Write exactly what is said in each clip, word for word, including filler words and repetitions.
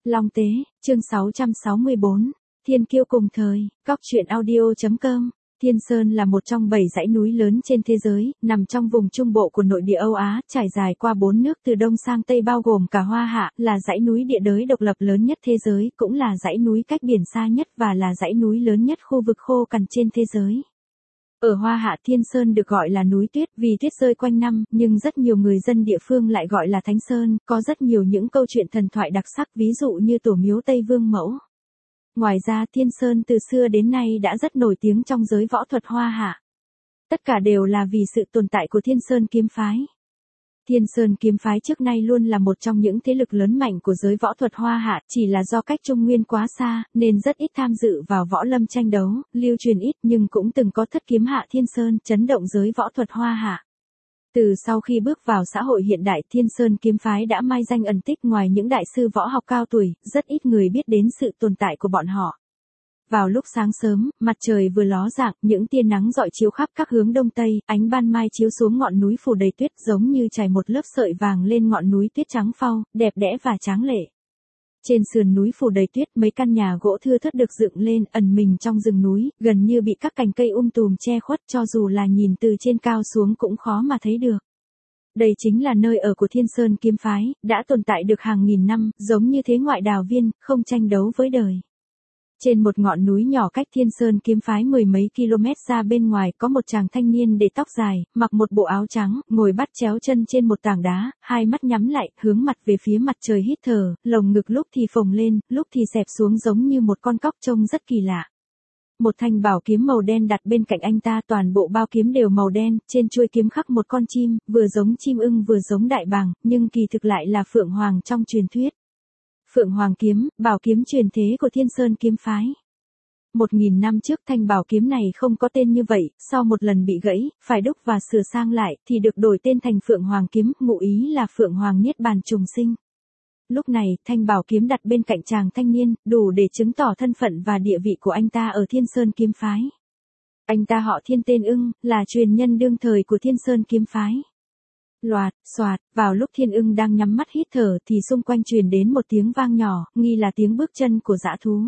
Long Tế, chương sáu trăm sáu mươi bốn, Thiên Kiêu cùng thời, Cóc truyện audio chấm com. Thiên Sơn là một trong bảy dãy núi lớn trên thế giới, nằm trong vùng trung bộ của nội địa Âu Á, trải dài qua bốn nước từ đông sang tây bao gồm cả Hoa Hạ, là dãy núi địa đới độc lập lớn nhất thế giới, cũng là dãy núi cách biển xa nhất và là dãy núi lớn nhất khu vực khô cằn trên thế giới. Ở Hoa Hạ, Thiên Sơn được gọi là núi tuyết vì tuyết rơi quanh năm, nhưng rất nhiều người dân địa phương lại gọi là Thánh Sơn, có rất nhiều những câu chuyện thần thoại đặc sắc, ví dụ như Tổ miếu Tây Vương Mẫu. Ngoài ra, Thiên Sơn từ xưa đến nay đã rất nổi tiếng trong giới võ thuật Hoa Hạ. Tất cả đều là vì sự tồn tại của Thiên Sơn kiếm phái. Thiên Sơn kiếm phái trước nay luôn là một trong những thế lực lớn mạnh của giới võ thuật Hoa Hạ, chỉ là do cách Trung Nguyên quá xa, nên rất ít tham dự vào võ lâm tranh đấu, lưu truyền ít, nhưng cũng từng có thất kiếm hạ Thiên Sơn, chấn động giới võ thuật Hoa Hạ. Từ sau khi bước vào xã hội hiện đại, Thiên Sơn kiếm phái đã mai danh ẩn tích, ngoài những đại sư võ học cao tuổi, rất ít người biết đến sự tồn tại của bọn họ. Vào lúc sáng sớm, mặt trời vừa ló dạng, những tia nắng rọi chiếu khắp các hướng đông tây, ánh ban mai chiếu xuống ngọn núi phủ đầy tuyết, giống như trải một lớp sợi vàng lên ngọn núi tuyết trắng phau, đẹp đẽ và tráng lệ. Trên sườn núi phủ đầy tuyết, mấy căn nhà gỗ thưa thớt được dựng lên, ẩn mình trong rừng núi, gần như bị các cành cây um tùm che khuất, cho dù là nhìn từ trên cao xuống cũng khó mà thấy được. Đây chính là nơi ở của Thiên Sơn kiếm phái, đã tồn tại được hàng nghìn năm, giống như thế ngoại đào viên, không tranh đấu với đời. Trên một ngọn núi nhỏ cách Thiên Sơn kiếm phái mười mấy km ra bên ngoài, có một chàng thanh niên để tóc dài, mặc một bộ áo trắng, ngồi bắt chéo chân trên một tảng đá, hai mắt nhắm lại, hướng mặt về phía mặt trời hít thở, lồng ngực lúc thì phồng lên, lúc thì xẹp xuống giống như một con cóc, trông rất kỳ lạ. Một thanh bảo kiếm màu đen đặt bên cạnh anh ta, toàn bộ bao kiếm đều màu đen, trên chuôi kiếm khắc một con chim, vừa giống chim ưng vừa giống đại bàng, nhưng kỳ thực lại là Phượng Hoàng trong truyền thuyết. Phượng Hoàng kiếm, bảo kiếm truyền thế của Thiên Sơn kiếm phái. Một nghìn năm trước thanh bảo kiếm này không có tên như vậy, sau một lần bị gãy, phải đúc và sửa sang lại, thì được đổi tên thành Phượng Hoàng kiếm, ngụ ý là Phượng Hoàng niết bàn trùng sinh. Lúc này, thanh bảo kiếm đặt bên cạnh chàng thanh niên, đủ để chứng tỏ thân phận và địa vị của anh ta ở Thiên Sơn kiếm phái. Anh ta họ Thiên tên Ưng, là truyền nhân đương thời của Thiên Sơn kiếm phái. Loạt, xoạt, vào lúc Thiên Ưng đang nhắm mắt hít thở thì xung quanh truyền đến một tiếng vang nhỏ, nghi là tiếng bước chân của dã thú.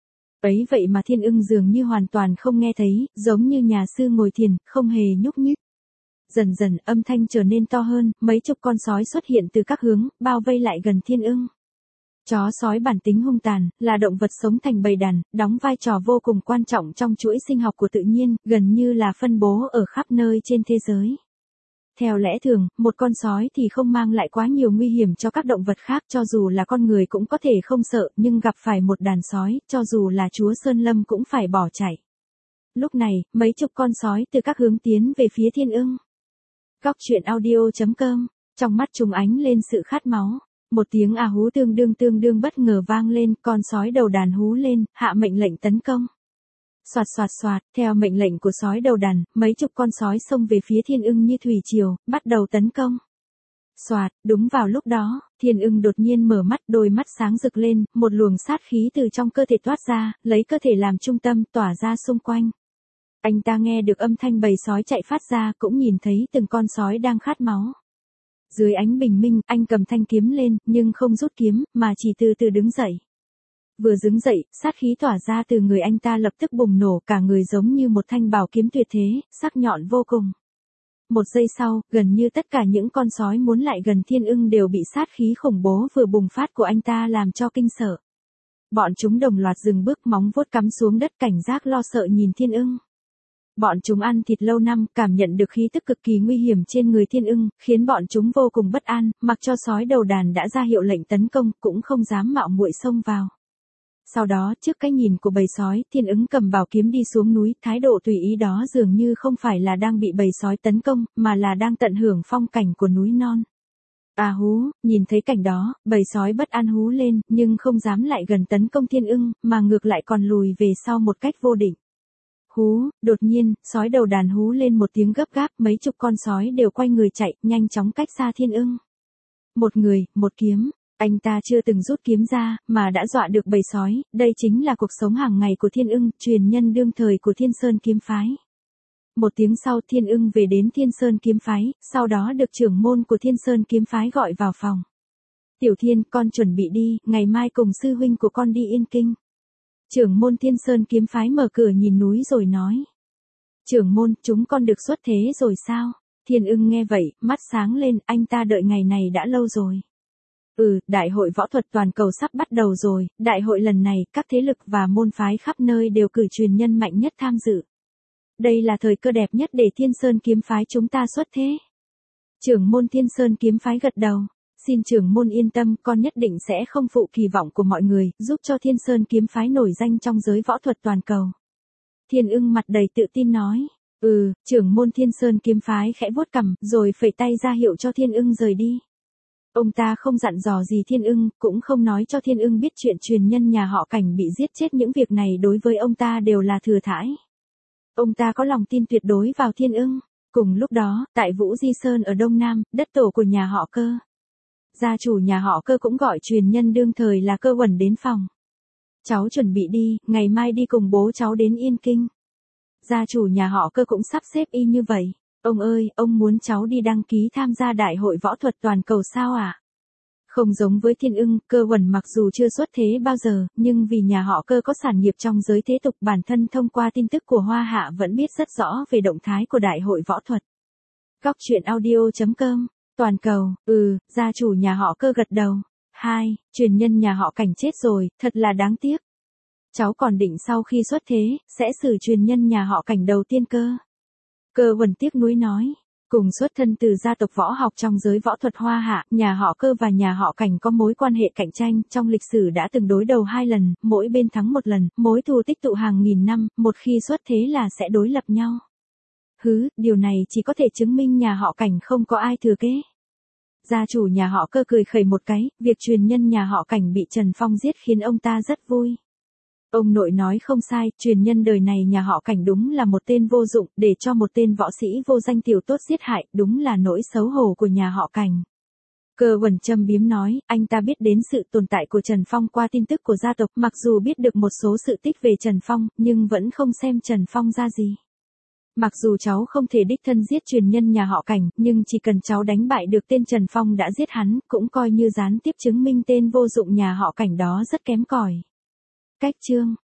Ấy vậy mà Thiên Ưng dường như hoàn toàn không nghe thấy, giống như nhà sư ngồi thiền, không hề nhúc nhích. Dần dần âm thanh trở nên to hơn, mấy chục con sói xuất hiện từ các hướng, bao vây lại gần Thiên Ưng. Chó sói bản tính hung tàn, là động vật sống thành bầy đàn, đóng vai trò vô cùng quan trọng trong chuỗi sinh học của tự nhiên, gần như là phân bố ở khắp nơi trên thế giới. Theo lẽ thường, một con sói thì không mang lại quá nhiều nguy hiểm cho các động vật khác, cho dù là con người cũng có thể không sợ, nhưng gặp phải một đàn sói, cho dù là chúa Sơn Lâm cũng phải bỏ chạy. Lúc này, mấy chục con sói từ các hướng tiến về phía Thiên Ưng. Cóc truyện audio chấm com, trong mắt chúng ánh lên sự khát máu. Một tiếng à hú tương đương tương đương bất ngờ vang lên, con sói đầu đàn hú lên, hạ mệnh lệnh tấn công. Soạt soạt soạt, theo mệnh lệnh của sói đầu đàn, mấy chục con sói xông về phía Thiên Ưng như thủy triều, bắt đầu tấn công. Soạt, đúng vào lúc đó, Thiên Ưng đột nhiên mở mắt, đôi mắt sáng rực lên, một luồng sát khí từ trong cơ thể toát ra, lấy cơ thể làm trung tâm, tỏa ra xung quanh. Anh ta nghe được âm thanh bầy sói chạy phát ra, cũng nhìn thấy từng con sói đang khát máu. Dưới ánh bình minh, anh cầm thanh kiếm lên, nhưng không rút kiếm, mà chỉ từ từ đứng dậy. Vừa đứng dậy, sát khí tỏa ra từ người anh ta lập tức bùng nổ, cả người giống như một thanh bảo kiếm tuyệt thế, sắc nhọn vô cùng. Một giây sau, gần như tất cả những con sói muốn lại gần Thiên Ưng đều bị sát khí khủng bố vừa bùng phát của anh ta làm cho kinh sợ. Bọn chúng đồng loạt dừng bước, móng vuốt cắm xuống đất, cảnh giác lo sợ nhìn Thiên Ưng. Bọn chúng ăn thịt lâu năm, cảm nhận được khí tức cực kỳ nguy hiểm trên người Thiên Ưng, khiến bọn chúng vô cùng bất an, mặc cho sói đầu đàn đã ra hiệu lệnh tấn công, cũng không dám mạo muội xông vào. Sau đó, trước cái nhìn của bầy sói, Thiên Ưng cầm bảo kiếm đi xuống núi, thái độ tùy ý đó dường như không phải là đang bị bầy sói tấn công, mà là đang tận hưởng phong cảnh của núi non. À hú, nhìn thấy cảnh đó, bầy sói bất an hú lên, nhưng không dám lại gần tấn công Thiên Ưng, mà ngược lại còn lùi về sau một cách vô định. Hú, đột nhiên, sói đầu đàn hú lên một tiếng gấp gáp, mấy chục con sói đều quay người chạy, nhanh chóng cách xa Thiên Ưng. Một người, một kiếm. Anh ta chưa từng rút kiếm ra, mà đã dọa được bầy sói, đây chính là cuộc sống hàng ngày của Thiên Ưng, truyền nhân đương thời của Thiên Sơn kiếm phái. Một tiếng sau, Thiên Ưng về đến Thiên Sơn kiếm phái, sau đó được trưởng môn của Thiên Sơn kiếm phái gọi vào phòng. Tiểu Thiên, con chuẩn bị đi, ngày mai cùng sư huynh của con đi Yên Kinh. Trưởng môn Thiên Sơn kiếm phái mở cửa nhìn núi rồi nói. Trưởng môn, chúng con được xuất thế rồi sao? Thiên Ưng nghe vậy, mắt sáng lên, anh ta đợi ngày này đã lâu rồi. Ừ, đại hội võ thuật toàn cầu sắp bắt đầu rồi, đại hội lần này, các thế lực và môn phái khắp nơi đều cử truyền nhân mạnh nhất tham dự. Đây là thời cơ đẹp nhất để Thiên Sơn kiếm phái chúng ta xuất thế. Trưởng môn Thiên Sơn kiếm phái gật đầu. Xin trưởng môn yên tâm, con nhất định sẽ không phụ kỳ vọng của mọi người, giúp cho Thiên Sơn kiếm phái nổi danh trong giới võ thuật toàn cầu. Thiên Ưng mặt đầy tự tin nói. Ừ, trưởng môn Thiên Sơn kiếm phái khẽ vuốt cằm, rồi phẩy tay ra hiệu cho Thiên Ưng rời đi. Ông ta không dặn dò gì Thiên Ưng, cũng không nói cho Thiên Ưng biết chuyện truyền nhân nhà họ Cảnh bị giết chết, những việc này đối với ông ta đều là thừa thãi. Ông ta có lòng tin tuyệt đối vào Thiên Ưng. Cùng lúc đó, tại Vũ Di Sơn ở Đông Nam, đất tổ của nhà họ Cơ. Gia chủ nhà họ Cơ cũng gọi truyền nhân đương thời là Cơ Uẩn đến phòng. Cháu chuẩn bị đi, ngày mai đi cùng bố cháu đến Yên Kinh. Gia chủ nhà họ Cơ cũng sắp xếp y như vậy. Ông ơi, ông muốn cháu đi đăng ký tham gia đại hội võ thuật toàn cầu sao ạ? À? Không giống với Thiên Ưng, Cơ Uẩn mặc dù chưa xuất thế bao giờ, nhưng vì nhà họ Cơ có sản nghiệp trong giới thế tục, bản thân thông qua tin tức của Hoa Hạ vẫn biết rất rõ về động thái của đại hội võ thuật. Góc truyện audio chấm com. Toàn cầu, ừ, gia chủ nhà họ Cơ gật đầu. Hai, truyền nhân nhà họ Cảnh chết rồi, thật là đáng tiếc. Cháu còn định sau khi xuất thế, sẽ xử truyền nhân nhà họ Cảnh đầu tiên cơ. Cơ Uẩn tiếc nuối nói. Cùng xuất thân từ gia tộc võ học trong giới võ thuật Hoa Hạ, nhà họ Cơ và nhà họ Cảnh có mối quan hệ cạnh tranh, trong lịch sử đã từng đối đầu hai lần, mỗi bên thắng một lần, mối thù tích tụ hàng nghìn năm, một khi xuất thế là sẽ đối lập nhau. Hứ, điều này chỉ có thể chứng minh nhà họ Cảnh không có ai thừa kế. Gia chủ nhà họ Cơ cười khẩy một cái, việc truyền nhân nhà họ Cảnh bị Trần Phong giết khiến ông ta rất vui. Ông nội nói không sai, truyền nhân đời này nhà họ Cảnh đúng là một tên vô dụng, để cho một tên võ sĩ vô danh tiểu tốt giết hại, đúng là nỗi xấu hổ của nhà họ Cảnh. Cơ Uẩn châm biếm nói, anh ta biết đến sự tồn tại của Trần Phong qua tin tức của gia tộc, mặc dù biết được một số sự tích về Trần Phong, nhưng vẫn không xem Trần Phong ra gì. Mặc dù cháu không thể đích thân giết truyền nhân nhà họ Cảnh, nhưng chỉ cần cháu đánh bại được tên Trần Phong đã giết hắn, cũng coi như gián tiếp chứng minh tên vô dụng nhà họ Cảnh đó rất kém cỏi. Cách chương